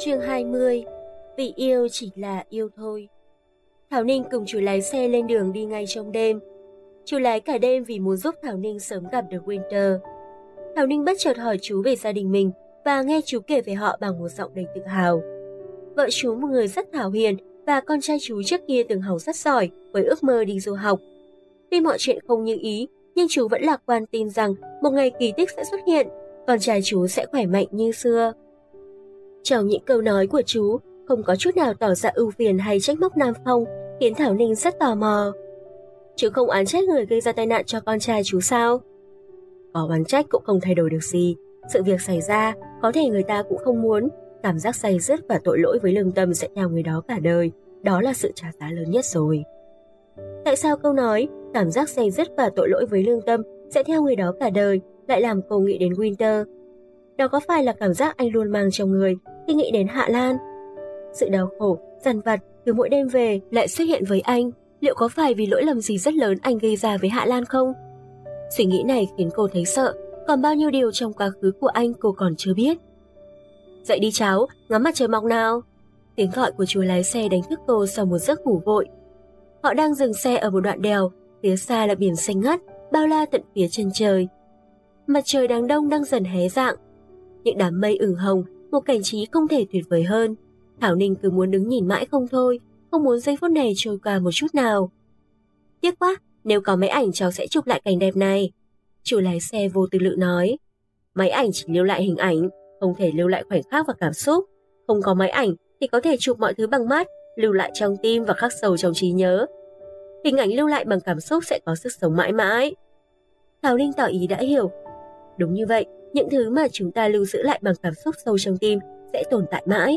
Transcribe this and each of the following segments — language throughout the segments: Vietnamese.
Chương 20. Vì yêu chỉ là yêu thôi. Thảo Ninh cùng chú lái xe lên đường đi ngay trong đêm. Chú lái cả đêm vì muốn giúp Thảo Ninh sớm gặp được Winter. Thảo Ninh bất chợt hỏi chú về gia đình mình và nghe chú kể về họ bằng một giọng đầy tự hào. Vợ chú một người rất thảo hiền và con trai chú trước kia từng học rất giỏi với ước mơ đi du học. Tuy mọi chuyện không như ý, nhưng chú vẫn lạc quan tin rằng một ngày kỳ tích sẽ xuất hiện, con trai chú sẽ khỏe mạnh như xưa. Trong những câu nói của chú, không có chút nào tỏ ra ưu phiền hay trách móc Nam Phong, khiến Thảo Ninh rất tò mò. Chú không oán trách người gây ra tai nạn cho con trai chú sao? Có oán trách cũng không thay đổi được gì. Sự việc xảy ra, có thể người ta cũng không muốn. Cảm giác day dứt và tội lỗi với lương tâm sẽ theo người đó cả đời. Đó là sự trả giá lớn nhất rồi. Tại sao câu nói cảm giác day dứt và tội lỗi với lương tâm sẽ theo người đó cả đời lại làm cô nghĩ đến Winter? Đó có phải là cảm giác anh luôn mang trong người khi nghĩ đến Hạ Lan? Sự đau khổ, dằn vặt từ mỗi đêm về lại xuất hiện với anh. Liệu có phải vì lỗi lầm gì rất lớn anh gây ra với Hạ Lan không? Suy nghĩ này khiến cô thấy sợ. Còn bao nhiêu điều trong quá khứ của anh cô còn chưa biết. Dậy đi cháu, ngắm mặt trời mọc nào. Tiếng gọi của chú lái xe đánh thức cô sau một giấc ngủ vội. Họ đang dừng xe ở một đoạn đèo. Phía xa là biển xanh ngắt, bao la tận phía chân trời. Mặt trời đang đông đang dần hé rạng. Những đám mây ửng hồng, một cảnh trí không thể tuyệt vời hơn. Thảo Ninh cứ muốn đứng nhìn mãi không thôi, không muốn giây phút này trôi qua một chút nào. Tiếc quá, nếu có máy ảnh cháu sẽ chụp lại cảnh đẹp này. Chủ lái xe vô tư lự nói. Máy ảnh chỉ lưu lại hình ảnh, không thể lưu lại khoảnh khắc và cảm xúc. Không có máy ảnh thì có thể chụp mọi thứ bằng mắt, lưu lại trong tim và khắc sâu trong trí nhớ. Hình ảnh lưu lại bằng cảm xúc sẽ có sức sống mãi mãi. Thảo Ninh tỏ ý đã hiểu. Đúng như vậy, những thứ mà chúng ta lưu giữ lại bằng cảm xúc sâu trong tim sẽ tồn tại mãi.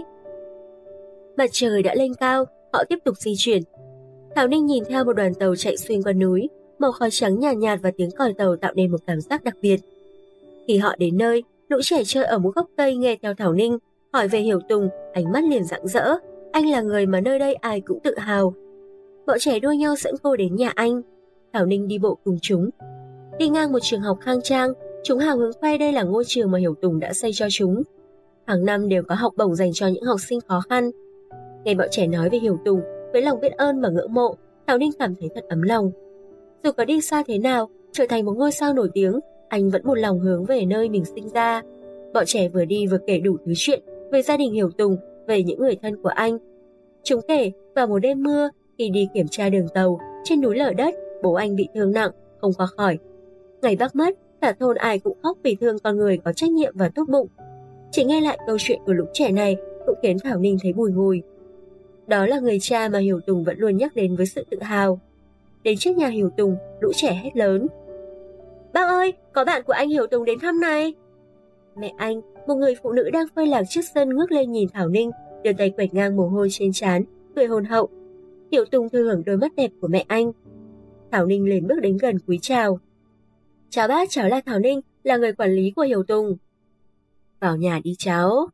Mặt trời đã lên cao, họ tiếp tục di chuyển. Thảo Ninh nhìn theo một đoàn tàu chạy xuyên qua núi, màu khói trắng nhàn nhạt và tiếng còi tàu tạo nên một cảm giác đặc biệt. Khi họ đến nơi, lũ trẻ chơi ở một gốc cây nghe theo Thảo Ninh, hỏi về Hiểu Tùng, ánh mắt liền rạng rỡ. Anh là người mà nơi đây ai cũng tự hào. Bọn trẻ đua nhau dẫn cô đến nhà anh. Thảo Ninh đi bộ cùng chúng. Đi ngang một trường học khang trang, chúng hào hứng khoe đây là ngôi trường mà Hiểu Tùng đã xây cho chúng. Hàng năm đều có học bổng dành cho những học sinh khó khăn. Nghe bọn trẻ nói về Hiểu Tùng với lòng biết ơn và ngưỡng mộ, Thảo Ninh cảm thấy thật ấm lòng. Dù có đi xa thế nào, trở thành một ngôi sao nổi tiếng, anh vẫn một lòng hướng về nơi mình sinh ra. Bọn trẻ vừa đi vừa kể đủ thứ chuyện về gia đình Hiểu Tùng, về những người thân của anh. Chúng kể vào một đêm mưa, khi đi kiểm tra đường tàu, trên núi lở đất, bố anh bị thương nặng, không qua khỏi. Ngày bác mất, cả thôn ai cũng khóc vì thương con người có trách nhiệm và tốt bụng. Chỉ nghe lại câu chuyện của lũ trẻ này cũng khiến Thảo Ninh thấy bùi ngùi. Đó là người cha mà Hiểu Tùng vẫn luôn nhắc đến với sự tự hào. Đến trước nhà Hiểu Tùng, lũ trẻ hét lớn. Bác ơi, có bạn của anh Hiểu Tùng đến thăm này. Mẹ anh, một người phụ nữ đang phơi lạc trước sân ngước lên nhìn Thảo Ninh, đưa tay quệt ngang mồ hôi trên trán, cười hồn hậu. Hiểu Tùng thừa hưởng đôi mắt đẹp của mẹ anh. Thảo Ninh liền bước đến gần cúi chào. Chào bác, cháu là Thảo Ninh, là người quản lý của Hiểu Tùng. Vào nhà đi cháu.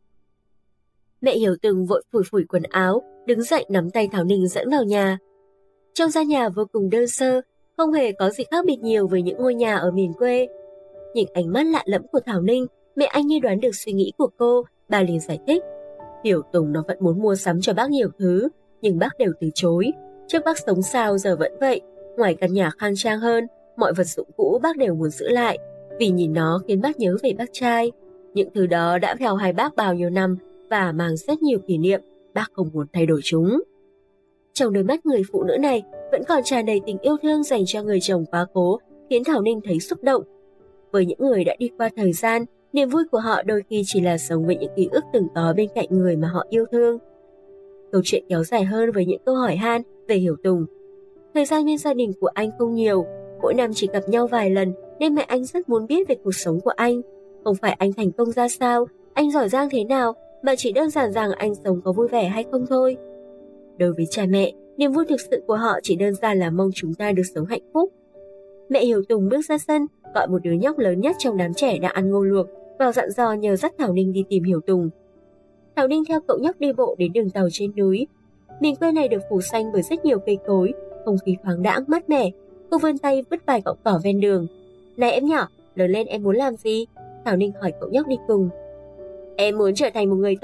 Mẹ Hiểu Tùng vội phủi phủi quần áo, đứng dậy nắm tay Thảo Ninh dẫn vào nhà. Trong gian nhà vô cùng đơn sơ, không hề có gì khác biệt nhiều với những ngôi nhà ở miền quê. Nhìn ánh mắt lạ lẫm của Thảo Ninh, mẹ anh như đoán được suy nghĩ của cô, bà liền giải thích. Hiểu Tùng nó vẫn muốn mua sắm cho bác nhiều thứ, nhưng bác đều từ chối. Trước bác sống sao giờ vẫn vậy, ngoài căn nhà khang trang hơn, mọi vật dụng cũ bác đều muốn giữ lại, vì nhìn nó khiến bác nhớ về bác trai. Những thứ đó đã theo hai bác bao nhiêu năm và mang rất nhiều kỷ niệm, bác không muốn thay đổi chúng. Trong đôi mắt người phụ nữ này vẫn còn tràn đầy tình yêu thương dành cho người chồng quá cố, khiến Thảo Ninh thấy xúc động. Với những người đã đi qua thời gian, niềm vui của họ đôi khi chỉ là sống với những ký ức từng có bên cạnh người mà họ yêu thương. Câu chuyện kéo dài hơn với những câu hỏi han về Hiểu Tùng. Thời gian bên gia đình của anh không nhiều, mỗi năm chỉ gặp nhau vài lần nên mẹ anh rất muốn biết về cuộc sống của anh. Không phải anh thành công ra sao, anh giỏi giang thế nào, mà chỉ đơn giản rằng anh sống có vui vẻ hay không thôi. Đối với cha mẹ, niềm vui thực sự của họ chỉ đơn giản là mong chúng ta được sống hạnh phúc. Mẹ Hiểu Tùng bước ra sân, gọi một đứa nhóc lớn nhất trong đám trẻ đang ăn ngô luộc vào dặn dò nhờ dắt Thảo Ninh đi tìm Hiểu Tùng. Thảo Ninh theo cậu nhóc đi bộ đến đường tàu trên núi. Miền quê này được phủ xanh bởi rất nhiều cây cối, không khí thoáng đãng mát mẻ. Cô vươn tay vứt vài cọng cỏ ven đường. Này em nhỏ, lớn lên em muốn làm gì? Thảo Ninh hỏi cậu nhóc đi cùng. Em muốn trở thành một người tốt,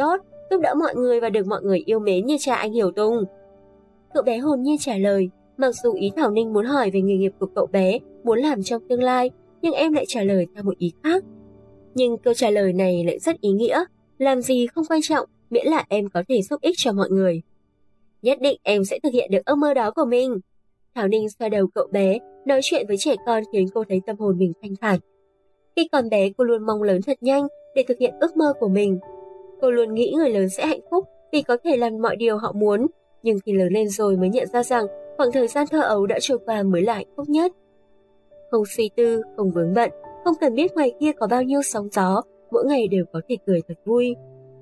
giúp đỡ mọi người và được mọi người yêu mến như cha anh Hiểu Tùng. Cậu bé hồn nhiên trả lời, mặc dù ý Thảo Ninh muốn hỏi về nghề nghiệp của cậu bé, muốn làm trong tương lai, nhưng em lại trả lời theo một ý khác. Nhưng câu trả lời này lại rất ý nghĩa, làm gì không quan trọng, miễn là em có thể giúp ích cho mọi người. Nhất định em sẽ thực hiện được ước mơ đó của mình. Thảo Ninh xoa đầu cậu bé, nói chuyện với trẻ con khiến cô thấy tâm hồn mình thanh thản. Khi còn bé, cô luôn mong lớn thật nhanh để thực hiện ước mơ của mình. Cô luôn nghĩ người lớn sẽ hạnh phúc vì có thể làm mọi điều họ muốn, nhưng khi lớn lên rồi mới nhận ra rằng khoảng thời gian thơ ấu đã trôi qua mới là hạnh phúc nhất. Không suy tư, không vướng bận, không cần biết ngoài kia có bao nhiêu sóng gió, mỗi ngày đều có thể cười thật vui.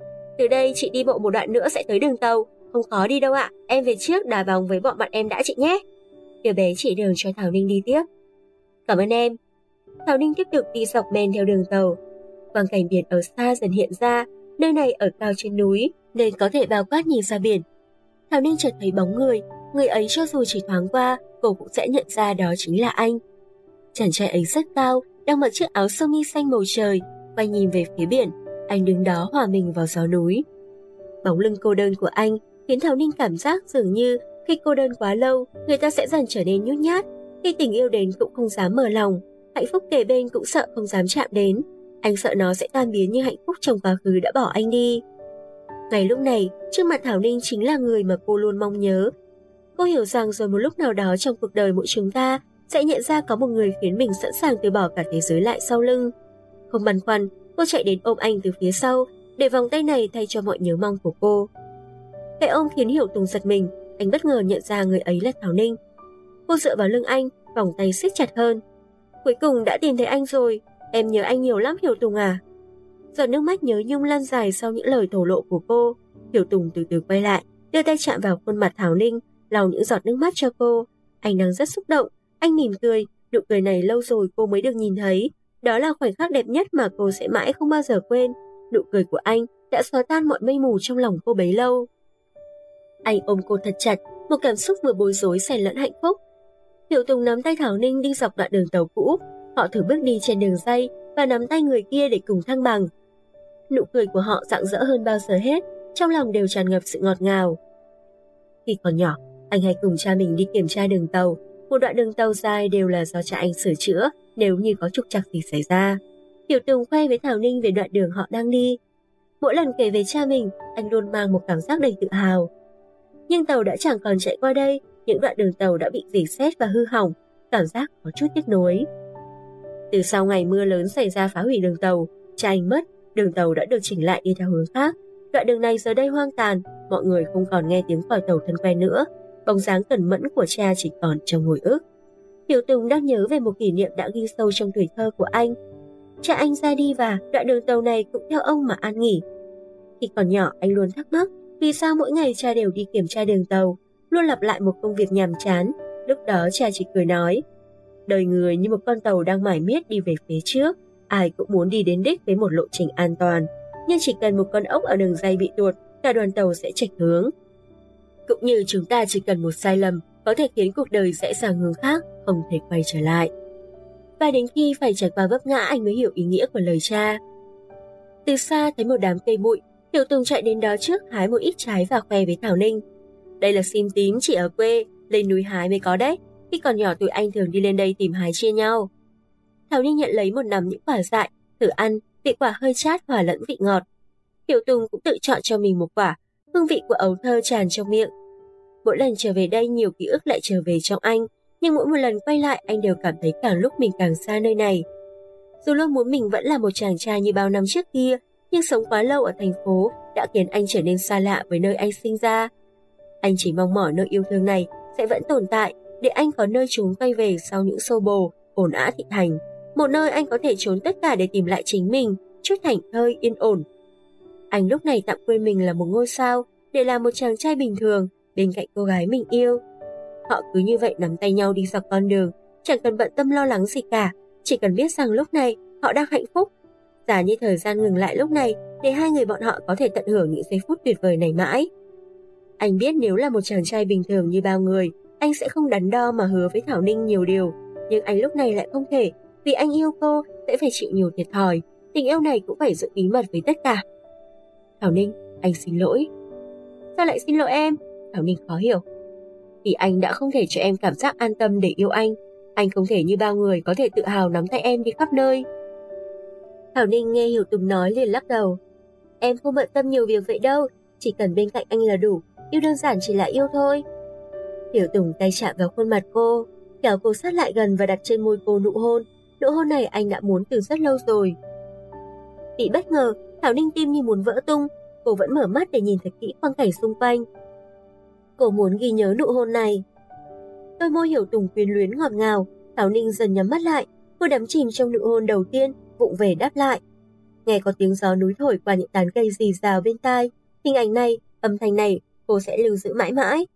Từ đây chị đi bộ một đoạn nữa sẽ tới đường tàu, không khó đi đâu ạ, em về trước đá bóng với bọn bạn em đã chị nhé. Đứa bé chỉ đường cho Thảo Ninh đi tiếp. Cảm ơn em. Thảo Ninh tiếp tục đi dọc men theo đường tàu. Quang cảnh biển ở xa dần hiện ra, nơi này ở cao trên núi nên có thể bao quát nhìn ra biển. Thảo Ninh chợt thấy bóng người ấy cho dù chỉ thoáng qua, cô cũng sẽ nhận ra đó chính là anh. Chàng trai ấy rất cao, đang mặc chiếc áo sơ mi xanh màu trời, quay nhìn về phía biển, anh đứng đó hòa mình vào gió núi. Bóng lưng cô đơn của anh khiến Thảo Ninh cảm giác dường như khi cô đơn quá lâu, người ta sẽ dần trở nên nhút nhát, khi tình yêu đến cũng không dám mở lòng, hạnh phúc kề bên cũng sợ không dám chạm đến. Anh sợ nó sẽ tan biến như hạnh phúc trong quá khứ đã bỏ anh đi. Ngay lúc này, trước mặt Thảo Ninh chính là người mà cô luôn mong nhớ. Cô hiểu rằng rồi một lúc nào đó trong cuộc đời mỗi chúng ta sẽ nhận ra có một người khiến mình sẵn sàng từ bỏ cả thế giới lại sau lưng. Không băn khoăn, cô chạy đến ôm anh từ phía sau, để vòng tay này thay cho mọi nhớ mong của cô. Cái ôm khiến Hiểu Tùng giật mình, anh bất ngờ nhận ra người ấy là Thảo Ninh. Cô dựa vào lưng anh, vòng tay siết chặt hơn. Cuối cùng đã tìm thấy anh rồi, em nhớ anh nhiều lắm Hiểu Tùng à. Giọt nước mắt nhớ nhung lan dài sau những lời thổ lộ của cô. Hiểu Tùng từ từ quay lại, đưa tay chạm vào khuôn mặt Thảo Ninh, lau những giọt nước mắt cho cô. Anh đang rất xúc động, anh mỉm cười, nụ cười này lâu rồi cô mới được nhìn thấy. Đó là khoảnh khắc đẹp nhất mà cô sẽ mãi không bao giờ quên. Nụ cười của anh đã xóa tan mọi mây mù trong lòng cô bấy lâu. Anh ôm cô thật chặt, một cảm xúc vừa bối rối xen lẫn hạnh phúc. Hiểu Tùng nắm tay Thảo Ninh đi dọc đoạn đường tàu cũ, họ thử bước đi trên đường ray và nắm tay người kia để cùng thăng bằng. Nụ cười của họ rạng rỡ hơn bao giờ hết, trong lòng đều tràn ngập sự ngọt ngào. Khi còn nhỏ, anh hay cùng cha mình đi kiểm tra đường tàu, một đoạn đường tàu dài đều là do cha anh sửa chữa nếu như có trục trặc gì xảy ra. Hiểu Tùng khoe với Thảo Ninh về đoạn đường họ đang đi. Mỗi lần kể về cha mình, anh luôn mang một cảm giác đầy tự hào. Nhưng tàu đã chẳng còn chạy qua đây, những đoạn đường tàu đã bị rỉ sét và hư hỏng, cảm giác có chút tiếc nuối. Từ sau ngày mưa lớn xảy ra phá hủy đường tàu, cha anh mất, đường tàu đã được chỉnh lại đi theo hướng khác. Đoạn đường này giờ đây hoang tàn, mọi người không còn nghe tiếng còi tàu thân quen nữa, bóng dáng cẩn mẫn của cha chỉ còn trong hồi ức. Hiểu Tùng đang nhớ về một kỷ niệm đã ghi sâu trong tuổi thơ của anh. Cha anh ra đi và đoạn đường tàu này cũng theo ông mà an nghỉ. Khi còn nhỏ anh luôn thắc mắc vì sao mỗi ngày cha đều đi kiểm tra đường tàu, luôn lặp lại một công việc nhàm chán. Lúc đó cha chỉ cười nói, đời người như một con tàu đang mải miết đi về phía trước, ai cũng muốn đi đến đích với một lộ trình an toàn, nhưng chỉ cần một con ốc ở đường ray bị tuột, cả đoàn tàu sẽ chệch hướng. Cũng như chúng ta chỉ cần một sai lầm có thể khiến cuộc đời rẽ sang hướng khác, không thể quay trở lại. Và đến khi phải trải qua vấp ngã anh mới hiểu ý nghĩa của lời cha. Từ xa thấy một đám cây bụi, Hiểu Tùng chạy đến đó trước hái một ít trái và khoe với Thảo Ninh. Đây là sim tím chỉ ở quê, lên núi hái mới có đấy. Khi còn nhỏ tụi anh thường đi lên đây tìm hái chia nhau. Thảo Ninh nhận lấy một nắm những quả dại, thử ăn, vị quả hơi chát hòa lẫn vị ngọt. Hiểu Tùng cũng tự chọn cho mình một quả, hương vị của ấu thơ tràn trong miệng. Mỗi lần trở về đây nhiều ký ức lại trở về trong anh, nhưng mỗi một lần quay lại anh đều cảm thấy càng lúc mình càng xa nơi này. Dù luôn muốn mình vẫn là một chàng trai như bao năm trước kia, nhưng sống quá lâu ở thành phố đã khiến anh trở nên xa lạ với nơi anh sinh ra. Anh chỉ mong mỏi nơi yêu thương này sẽ vẫn tồn tại, để anh có nơi trốn quay về sau những xô bồ, ồn ào thị thành. Một nơi anh có thể trốn tất cả để tìm lại chính mình, chút thảnh thơi yên ổn. Anh lúc này tạm quên mình là một ngôi sao, để làm một chàng trai bình thường bên cạnh cô gái mình yêu. Họ cứ như vậy nắm tay nhau đi dọc con đường, chẳng cần bận tâm lo lắng gì cả, chỉ cần biết rằng lúc này họ đang hạnh phúc. Giả như thời gian ngừng lại lúc này để hai người bọn họ có thể tận hưởng những giây phút tuyệt vời này mãi. Anh biết nếu là một chàng trai bình thường như bao người, anh sẽ không đắn đo mà hứa với Thảo Ninh nhiều điều, nhưng anh lúc này lại không thể, vì anh yêu cô sẽ phải chịu nhiều thiệt thòi, tình yêu này cũng phải giữ bí mật với tất cả. Thảo Ninh, Anh xin lỗi. Sao lại xin lỗi em? Thảo Ninh khó hiểu. Vì anh đã không thể cho em cảm giác an tâm để yêu anh. Anh không thể như bao người có thể tự hào nắm tay em đi khắp nơi. Thảo Ninh nghe Hiểu Tùng nói liền lắc đầu. Em không bận tâm nhiều việc vậy đâu, chỉ cần bên cạnh anh là đủ, yêu đơn giản chỉ là yêu thôi. Hiểu Tùng tay chạm vào khuôn mặt cô, kéo cô sát lại gần và đặt trên môi cô nụ hôn. Nụ hôn này anh đã muốn từ rất lâu rồi. Bị bất ngờ, Thảo Ninh tim như muốn vỡ tung, cô vẫn mở mắt để nhìn thật kỹ quang cảnh xung quanh. Cô muốn ghi nhớ nụ hôn này. Đôi môi Hiểu Tùng quyến luyến ngọt ngào, Thảo Ninh dần nhắm mắt lại, cô đắm chìm trong nụ hôn đầu tiên, vụng về đáp lại. Nghe có tiếng gió núi thổi qua những tán cây rì rào bên tai, hình ảnh này, âm thanh này, cô sẽ lưu giữ mãi mãi.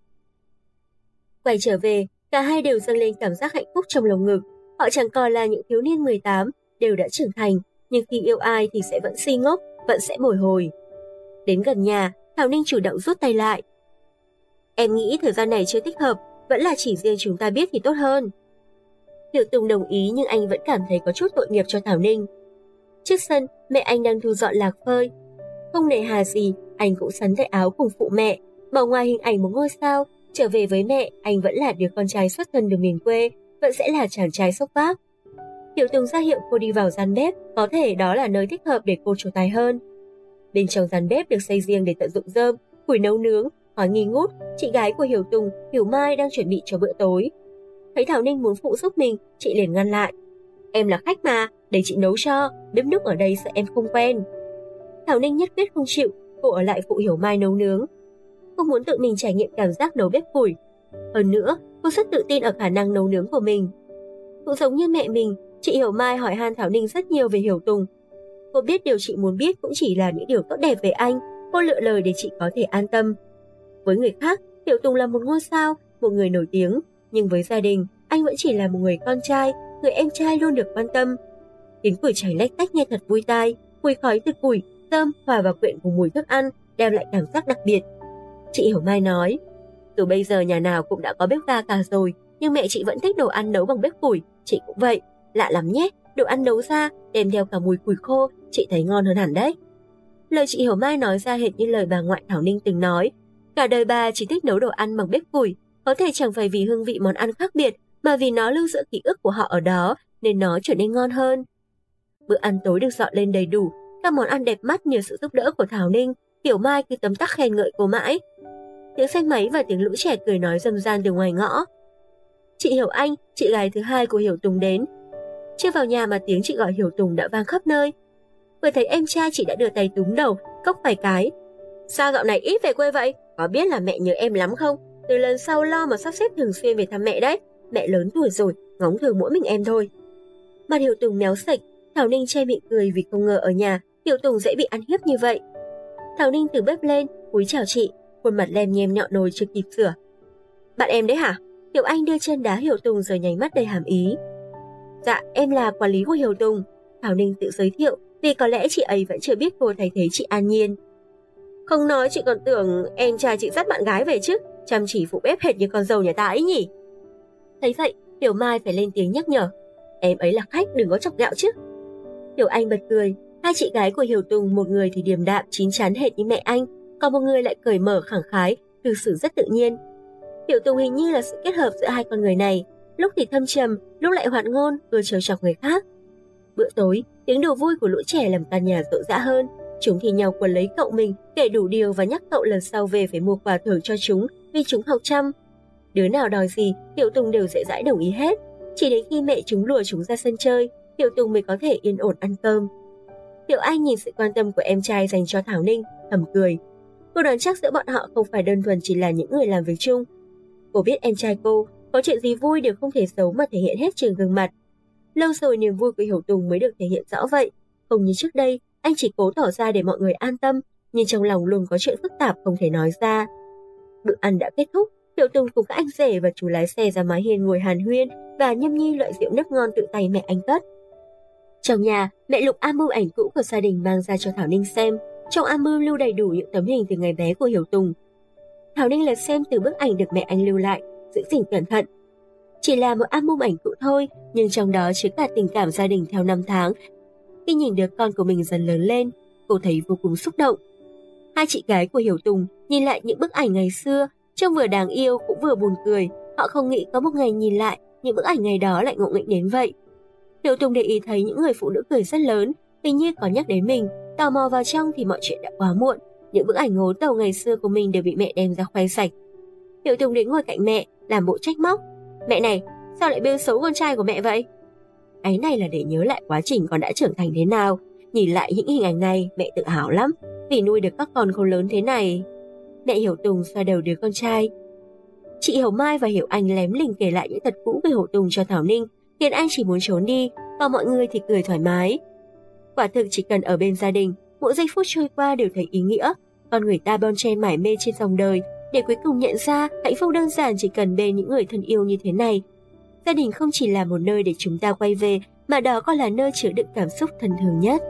Quay trở về, cả hai đều dâng lên cảm giác hạnh phúc trong lồng ngực. Họ chẳng còn là những thiếu niên 18, đều đã trưởng thành, nhưng khi yêu ai thì sẽ vẫn si ngốc, vẫn sẽ bồi hồi. Đến gần nhà, Thảo Ninh chủ động rút tay lại. Em nghĩ thời gian này chưa thích hợp, vẫn là chỉ riêng chúng ta biết thì tốt hơn. Hiểu Tùng đồng ý nhưng anh vẫn cảm thấy có chút tội nghiệp cho Thảo Ninh. Trước sân, mẹ anh đang thu dọn lạc phơi. Không nề hà gì, anh cũng sắn tay áo cùng phụ mẹ. Bỏ ngoài hình ảnh một ngôi sao, trở về với mẹ, anh vẫn là đứa con trai xuất thân từ miền quê, vẫn sẽ là chàng trai sốc vác. Hiểu Tùng ra hiệu cô đi vào gian bếp, có thể đó là nơi thích hợp để cô trổ tài hơn. Bên trong gian bếp được xây riêng để tận dụng rơm, củi nấu nướng, hỏi nghi ngút, chị gái của Hiểu Tùng, Hiểu Mai đang chuẩn bị cho bữa tối. Thấy Thảo Ninh muốn phụ giúp mình, chị liền ngăn lại. Em là khách mà, để chị nấu cho, bếp núc ở đây sợ em không quen. Thảo Ninh nhất quyết không chịu, cô ở lại phụ Hiểu Mai nấu nướng. Cô muốn tự mình trải nghiệm cảm giác nấu bếp củi. Hơn nữa, cô rất tự tin ở khả năng nấu nướng của mình. Cũng giống như mẹ mình, chị Hiểu Mai hỏi han Thảo Ninh rất nhiều về Hiểu Tùng. Cô biết điều chị muốn biết cũng chỉ là những điều tốt đẹp về anh, cô lựa lời để chị có thể an tâm. Với người khác, Hiểu Tùng là một ngôi sao, một người nổi tiếng, nhưng với gia đình, anh vẫn chỉ là một người con trai, người em trai luôn được quan tâm. Tiếng củi cháy lách tách nghe thật vui tai, mùi khói từ củi, rơm hòa vào quyện cùng mùi thức ăn, đem lại cảm giác đặc biệt. Chị Hiểu Mai nói, từ bây giờ nhà nào cũng đã có bếp ga cả rồi, nhưng mẹ chị vẫn thích đồ ăn nấu bằng bếp củi, chị cũng vậy. Lạ lắm nhé, đồ ăn nấu ra, đem theo cả mùi củi khô, chị thấy ngon hơn hẳn đấy. Lời chị Hiểu Mai nói ra hệt như lời bà ngoại Thảo Ninh từng nói. Cả đời bà chỉ thích nấu đồ ăn bằng bếp củi, có thể chẳng phải vì hương vị món ăn khác biệt, mà vì nó lưu giữ ký ức của họ ở đó, nên nó trở nên ngon hơn. Bữa ăn tối được dọn lên đầy đủ, các món ăn đẹp mắt nhờ sự giúp đỡ của Thảo Ninh, Hiểu Mai cứ tấm tắc khen ngợi cô mãi. Tiếng xe máy và tiếng lũ trẻ cười nói râm ran từ ngoài ngõ. Chị Hiểu Anh, chị gái thứ hai của Hiểu Tùng đến. Chưa vào nhà mà tiếng chị gọi Hiểu Tùng đã vang khắp nơi. Vừa thấy em trai chị đã đưa tay túm đầu, cốc vài cái. Sao dạo này ít về quê vậy? Có biết là mẹ nhớ em lắm không? Từ lần sau lo mà sắp xếp thường xuyên về thăm mẹ đấy. Mẹ lớn tuổi rồi, ngóng thường mỗi mình em thôi. Mặt Hiểu Tùng méo sạch, Thảo Ninh che miệng cười vì không ngờ ở nhà Hiểu Tùng dễ bị ăn hiếp như vậy. Thảo Ninh từ bếp lên, cúi chào chị, khuôn mặt lem nhem nhọn nồi chưa kịp sửa. Bạn em đấy hả? Hiểu Anh đưa chân đá Hiểu Tùng rồi nháy mắt đầy hàm ý. Dạ, em là quản lý của Hiểu Tùng. Thảo Ninh tự giới thiệu, vì có lẽ chị ấy vẫn chưa biết cô thay thế chị An Nhiên. Không nói chị còn tưởng em trai chị dắt bạn gái về chứ, chăm chỉ phụ bếp hệt như con dâu nhà ta ấy nhỉ. Thấy vậy, Hiểu Mai phải lên tiếng nhắc nhở. Em ấy là khách, đừng có chọc ghẹo chứ. Hiểu Anh bật cười, hai chị gái của Hiểu Tùng, một người thì điềm đạm chín chắn hệt như mẹ anh, còn một người lại cởi mở khẳng khái, cư xử rất tự nhiên. Hiểu Tùng hình như là sự kết hợp giữa hai con người này, lúc thì thâm trầm, lúc lại hoạt ngôn, ưa trêu chọc người khác. Bữa tối, tiếng đùa vui của lũ trẻ làm căn nhà rộn rã hơn. Chúng thì nhau quấn lấy cậu mình, kể đủ điều và nhắc cậu lần sau về phải mua quà thưởng cho chúng vì chúng học chăm. Đứa nào đòi gì, Hiểu Tùng đều dễ dãi đồng ý hết. Chỉ đến khi mẹ chúng lùa chúng ra sân chơi, Hiểu Tùng mới có thể yên ổn ăn cơm. Hiểu Anh nhìn sự quan tâm của em trai dành cho Thảo Ninh, thầm cười. Cô đoán chắc giữa bọn họ không phải đơn thuần chỉ là những người làm việc chung. Cô biết em trai cô, có chuyện gì vui đều không thể giấu mà thể hiện hết trên gương mặt. Lâu rồi niềm vui của Hiểu Tùng mới được thể hiện rõ vậy. Không như trước đây, anh chỉ cố tỏ ra để mọi người an tâm, nhưng trong lòng luôn có chuyện phức tạp không thể nói ra. Bữa ăn đã kết thúc, Hiểu Tùng cùng các anh rể và chú lái xe ra mái hiên ngồi hàn huyên và nhâm nhi loại rượu nước ngon tự tay mẹ anh cất. Trong nhà, mẹ lục album ảnh cũ của gia đình mang ra cho Thảo Ninh xem. Trong album lưu đầy đủ những tấm hình từ ngày bé của Hiểu Tùng. Thảo Ninh lật xem từ bức ảnh được mẹ anh lưu lại, giữ gìn cẩn thận. Chỉ là một album ảnh cũ thôi, nhưng trong đó chứa cả tình cảm gia đình theo năm tháng. Khi nhìn đứa con của mình dần lớn lên, cô thấy vô cùng xúc động. Hai chị gái của Hiểu Tùng nhìn lại những bức ảnh ngày xưa, trông vừa đáng yêu cũng vừa buồn cười. Họ không nghĩ có một ngày nhìn lại, những bức ảnh ngày đó lại ngộ nghĩnh đến vậy. Hiểu Tùng để ý thấy những người phụ nữ cười rất lớn, hình như có nhắc đến mình. Tò mò vào trong thì mọi chuyện đã quá muộn. Những bức ảnh ngố tàu ngày xưa của mình đều bị mẹ đem ra khoe sạch. Hiểu Tùng đến ngồi cạnh mẹ, làm bộ trách móc. Mẹ này, sao lại bêu xấu con trai của mẹ vậy? Ấy này là để nhớ lại quá trình con đã trưởng thành thế nào. Nhìn lại những hình ảnh này, mẹ tự hào lắm. Vì nuôi được các con khôn lớn thế này. Mẹ Hiểu Tùng xoa đầu đứa con trai. Chị Hiểu Mai và Hiểu Anh lém lỉnh kể lại những tật cũ về Hiểu Tùng cho Thảo Ninh, khiến anh chỉ muốn trốn đi, còn mọi người thì cười thoải mái. Quả thực chỉ cần ở bên gia đình, mỗi giây phút trôi qua đều thấy ý nghĩa. Con người ta bon chen mải mê trên dòng đời, để cuối cùng nhận ra hạnh phúc đơn giản chỉ cần bên những người thân yêu như thế này. Gia đình không chỉ là một nơi để chúng ta quay về, mà đó còn là nơi chứa đựng cảm xúc thân thương nhất.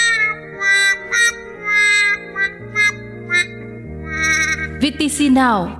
VTC Now,